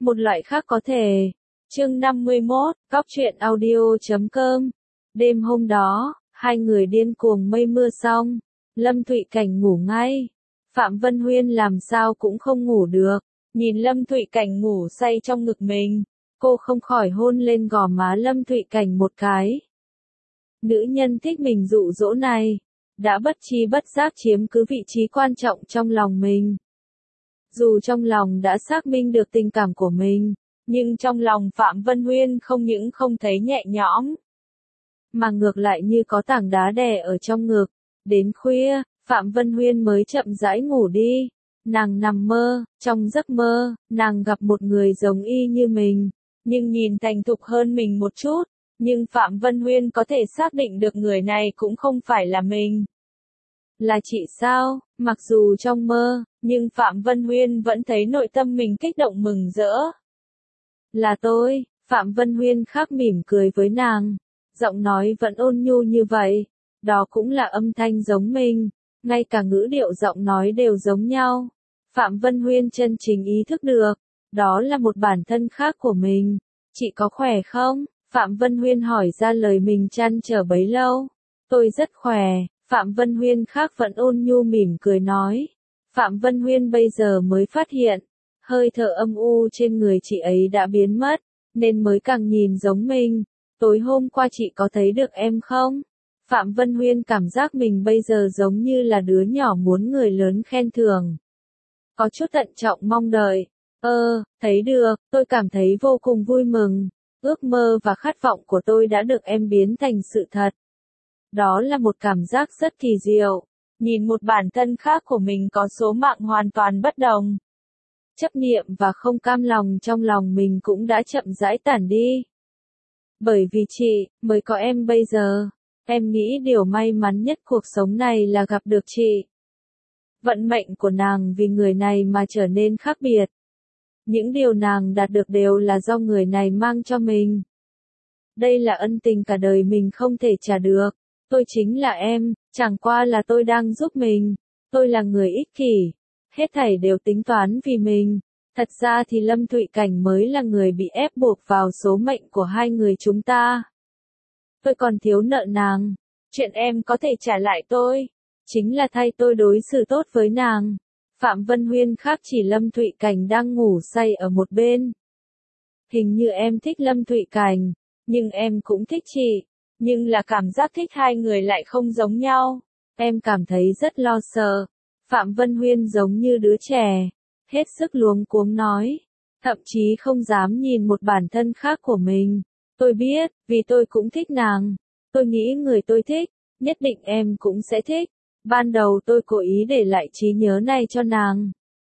một loại khác có thể. Chương 51, Góc truyện audio.com. Đêm hôm đó, hai người điên cuồng mây mưa xong, Lâm Thụy Cảnh ngủ ngay. Phạm Vân Huyên làm sao cũng không ngủ được, nhìn Lâm Thụy Cảnh ngủ say trong ngực mình, cô không khỏi hôn lên gò má Lâm Thụy Cảnh một cái. Nữ nhân thích mình dụ dỗ này, đã bất chi bất giác chiếm cứ vị trí quan trọng trong lòng mình. Dù trong lòng đã xác minh được tình cảm của mình, nhưng trong lòng Phạm Vân Huyên không những không thấy nhẹ nhõm, mà ngược lại như có tảng đá đè ở trong ngực. Đến khuya, Phạm Vân Huyên mới chậm rãi ngủ đi. Nàng nằm mơ, trong giấc mơ, nàng gặp một người giống y như mình, nhưng nhìn thành thục hơn mình một chút. Nhưng Phạm Vân Huyên có thể xác định được người này cũng không phải là mình. Là chị sao? Mặc dù trong mơ, nhưng Phạm Vân Huyên vẫn thấy nội tâm mình kích động mừng rỡ. Là tôi, Phạm Vân Huyên khắc mỉm cười với nàng. Giọng nói vẫn ôn nhu như vậy. Đó cũng là âm thanh giống mình. Ngay cả ngữ điệu giọng nói đều giống nhau. Phạm Vân Huyên chân chính ý thức được. Đó là một bản thân khác của mình. Chị có khỏe không? Phạm Vân Huyên hỏi ra lời mình trăn trở bấy lâu. Tôi rất khỏe. Phạm Vân Huyên khác vẫn ôn nhu mỉm cười nói. Phạm Vân Huyên bây giờ mới phát hiện, hơi thở âm u trên người chị ấy đã biến mất, nên mới càng nhìn giống mình. Tối hôm qua chị có thấy được em không? Phạm Vân Huyên cảm giác mình bây giờ giống như là đứa nhỏ muốn người lớn khen thưởng. Có chút thận trọng mong đợi. Thấy được, tôi cảm thấy vô cùng vui mừng. Ước mơ và khát vọng của tôi đã được em biến thành sự thật. Đó là một cảm giác rất kỳ diệu. Nhìn một bản thân khác của mình có số mạng hoàn toàn bất đồng. Chấp niệm và không cam lòng trong lòng mình cũng đã chậm rãi tản đi. Bởi vì chị, mới có em bây giờ. Em nghĩ điều may mắn nhất cuộc sống này là gặp được chị. Vận mệnh của nàng vì người này mà trở nên khác biệt. Những điều nàng đạt được đều là do người này mang cho mình. Đây là ân tình cả đời mình không thể trả được. Tôi chính là em, chẳng qua là tôi đang giúp mình. Tôi là người ích kỷ. Hết thảy đều tính toán vì mình. Thật ra thì Lâm Thụy Cảnh mới là người bị ép buộc vào số mệnh của hai người chúng ta. Tôi còn thiếu nợ nàng. Chuyện em có thể trả lại tôi, chính là thay tôi đối xử tốt với nàng. Phạm Vân Huyên khác chỉ Lâm Thụy Cảnh đang ngủ say ở một bên. Hình như em thích Lâm Thụy Cảnh, nhưng em cũng thích chị. Nhưng là cảm giác thích hai người lại không giống nhau. Em cảm thấy rất lo sợ. Phạm Vân Huyên giống như đứa trẻ, hết sức luống cuống nói. Thậm chí không dám nhìn một bản thân khác của mình. Tôi biết, vì tôi cũng thích nàng. Tôi nghĩ người tôi thích, nhất định em cũng sẽ thích. Ban đầu tôi cố ý để lại trí nhớ này cho nàng.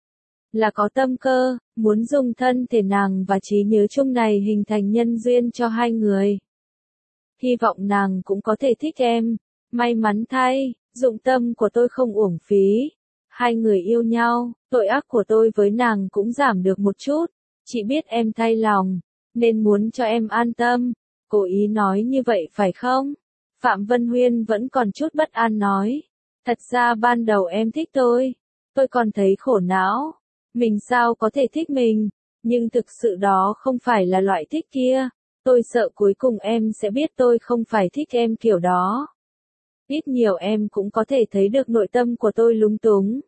Là có tâm cơ, muốn dùng thân thể nàng và trí nhớ chung này hình thành nhân duyên cho hai người. Hy vọng nàng cũng có thể thích em. May mắn thay, dụng tâm của tôi không uổng phí. Hai người yêu nhau, tội ác của tôi với nàng cũng giảm được một chút. Chị biết em thay lòng, nên muốn cho em an tâm. Cố ý nói như vậy phải không? Phạm Vân Huyên vẫn còn chút bất an nói. Thật ra ban đầu em thích tôi còn thấy khổ não. Mình sao có thể thích mình, nhưng thực sự đó không phải là loại thích kia. Tôi sợ cuối cùng em sẽ biết tôi không phải thích em kiểu đó. Ít nhiều em cũng có thể thấy được nội tâm của tôi lúng túng.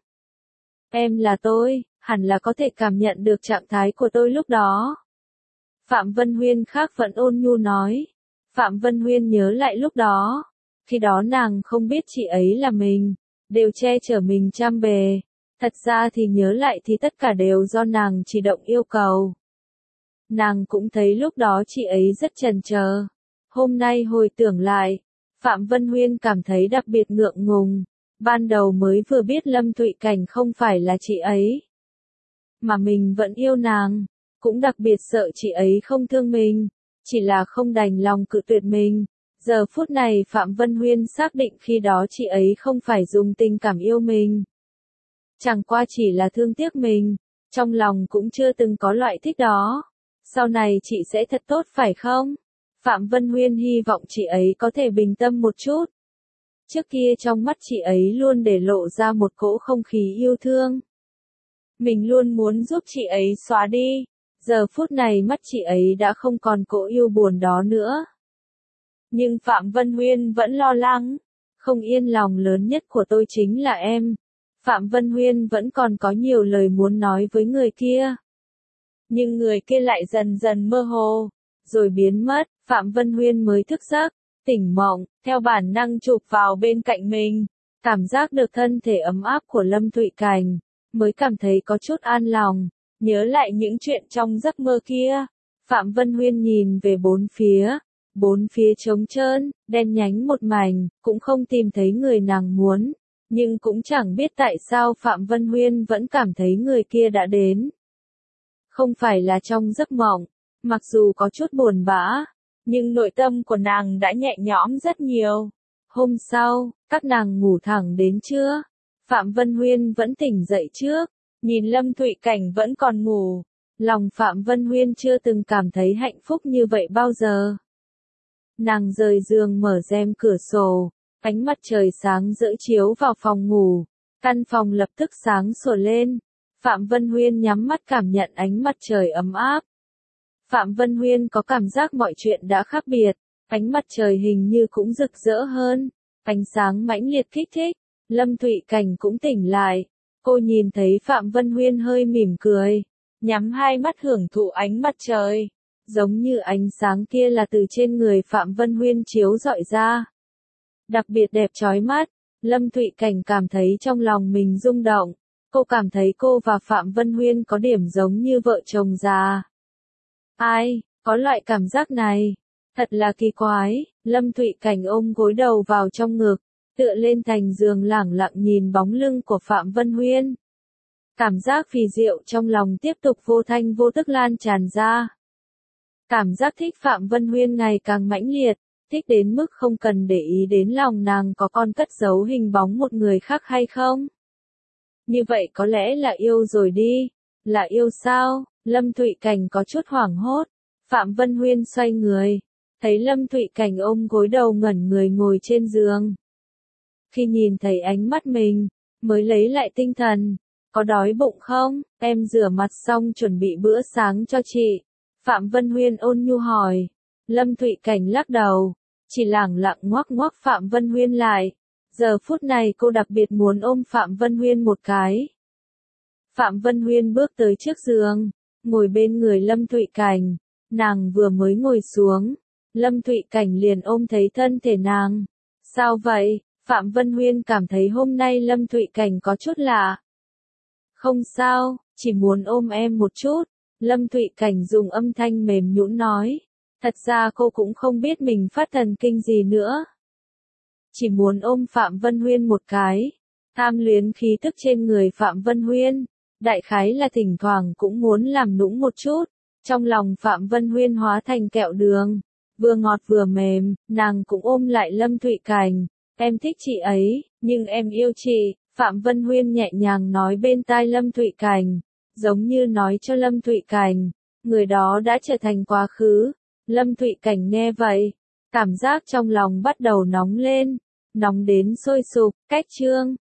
Em là tôi, hẳn là có thể cảm nhận được trạng thái của tôi lúc đó. Phạm Vân Huyên khác vẫn ôn nhu nói. Phạm Vân Huyên nhớ lại lúc đó. Khi đó nàng không biết chị ấy là mình, đều che chở mình trăm bề. Thật ra thì nhớ lại thì tất cả đều do nàng chỉ động yêu cầu. Nàng cũng thấy lúc đó chị ấy rất chần chờ. Hôm nay hồi tưởng lại, Phạm Vân Huyên cảm thấy đặc biệt ngượng ngùng. Ban đầu mới vừa biết Lâm Thụy Cảnh không phải là chị ấy, mà mình vẫn yêu nàng. Cũng đặc biệt sợ chị ấy không thương mình, chỉ là không đành lòng cự tuyệt mình. Giờ phút này Phạm Vân Huyên xác định khi đó chị ấy không phải dùng tình cảm yêu mình. Chẳng qua chỉ là thương tiếc mình, trong lòng cũng chưa từng có loại thích đó. Sau này chị sẽ thật tốt phải không? Phạm Vân Huyên hy vọng chị ấy có thể bình tâm một chút. Trước kia trong mắt chị ấy luôn để lộ ra một cỗ không khí yêu thương. Mình luôn muốn giúp chị ấy xóa đi. Giờ phút này mắt chị ấy đã không còn cỗ yêu buồn đó nữa. Nhưng Phạm Vân Huyên vẫn lo lắng. Không yên lòng lớn nhất của tôi chính là em. Phạm Vân Huyên vẫn còn có nhiều lời muốn nói với người kia. Nhưng người kia lại dần dần mơ hồ, rồi biến mất. Phạm Vân Huyên mới thức giấc, tỉnh mộng, theo bản năng chụp vào bên cạnh mình. Cảm giác được thân thể ấm áp của Lâm Thụy Cảnh, mới cảm thấy có chút an lòng. Nhớ lại những chuyện trong giấc mơ kia. Phạm Vân Huyên nhìn về bốn phía trống trơn, đen nhánh một mảnh, cũng không tìm thấy người nàng muốn. Nhưng cũng chẳng biết tại sao Phạm Vân Huyên vẫn cảm thấy người kia đã đến. Không phải là trong giấc mộng, mặc dù có chút buồn bã, nhưng nội tâm của nàng đã nhẹ nhõm rất nhiều. Hôm sau, các nàng ngủ thẳng đến trưa. Phạm Vân Huyên vẫn tỉnh dậy trước, nhìn Lâm Thụy Cảnh vẫn còn ngủ. Lòng Phạm Vân Huyên chưa từng cảm thấy hạnh phúc như vậy bao giờ. Nàng rời giường mở rèm cửa sổ, ánh mặt trời sáng rỡ chiếu vào phòng ngủ. Căn phòng lập tức sáng sủa lên. Phạm Vân Huyên nhắm mắt cảm nhận ánh mặt trời ấm áp. Phạm Vân Huyên có cảm giác mọi chuyện đã khác biệt. Ánh mặt trời hình như cũng rực rỡ hơn. Ánh sáng mãnh liệt kích thích. Lâm Thụy Cảnh cũng tỉnh lại. Cô nhìn thấy Phạm Vân Huyên hơi mỉm cười, nhắm hai mắt hưởng thụ ánh mặt trời. Giống như ánh sáng kia là từ trên người Phạm Vân Huyên chiếu rọi ra. Đặc biệt đẹp chói mắt. Lâm Thụy Cảnh cảm thấy trong lòng mình rung động. Cô cảm thấy cô và Phạm Vân Huyên có điểm giống như vợ chồng già. Ai, có loại cảm giác này? Thật là kỳ quái. Lâm Thụy Cảnh ôm gối đầu vào trong ngực, tựa lên thành giường lẳng lặng nhìn bóng lưng của Phạm Vân Huyên. Cảm giác phì diệu trong lòng tiếp tục vô thanh vô tức lan tràn ra. Cảm giác thích Phạm Vân Huyên ngày càng mãnh liệt, thích đến mức không cần để ý đến lòng nàng có con cất giấu hình bóng một người khác hay không. Như vậy có lẽ là yêu rồi đi. Là yêu sao? Lâm Thụy Cảnh có chút hoảng hốt. Phạm Vân Huyên xoay người, thấy Lâm Thụy Cảnh ôm gối đầu ngẩn người ngồi trên giường. Khi nhìn thấy ánh mắt mình, mới lấy lại tinh thần. Có đói bụng không? Em rửa mặt xong chuẩn bị bữa sáng cho chị. Phạm Vân Huyên ôn nhu hỏi. Lâm Thụy Cảnh lắc đầu, chỉ lẳng lặng ngoắc ngoắc Phạm Vân Huyên lại. Giờ phút này cô đặc biệt muốn ôm Phạm Vân Huyên một cái. Phạm Vân Huyên bước tới trước giường, ngồi bên người Lâm Thụy Cảnh. Nàng vừa mới ngồi xuống, Lâm Thụy Cảnh liền ôm thấy thân thể nàng. Sao vậy? Phạm Vân Huyên cảm thấy hôm nay Lâm Thụy Cảnh có chút lạ. Không sao, chỉ muốn ôm em một chút. Lâm Thụy Cảnh dùng âm thanh mềm nhũn nói. Thật ra cô cũng không biết mình phát thần kinh gì nữa. Chỉ muốn ôm Phạm Vân Huyên một cái. Tham luyến khí tức trên người Phạm Vân Huyên. Đại khái là thỉnh thoảng cũng muốn làm nũng một chút. Trong lòng Phạm Vân Huyên hóa thành kẹo đường. Vừa ngọt vừa mềm, nàng cũng ôm lại Lâm Thụy Cảnh. Em thích chị ấy, nhưng em yêu chị. Phạm Vân Huyên nhẹ nhàng nói bên tai Lâm Thụy Cảnh. Giống như nói cho Lâm Thụy Cảnh, người đó đã trở thành quá khứ. Lâm Thụy Cảnh nghe vậy, cảm giác trong lòng bắt đầu nóng lên, nóng đến sôi sục. Cách chương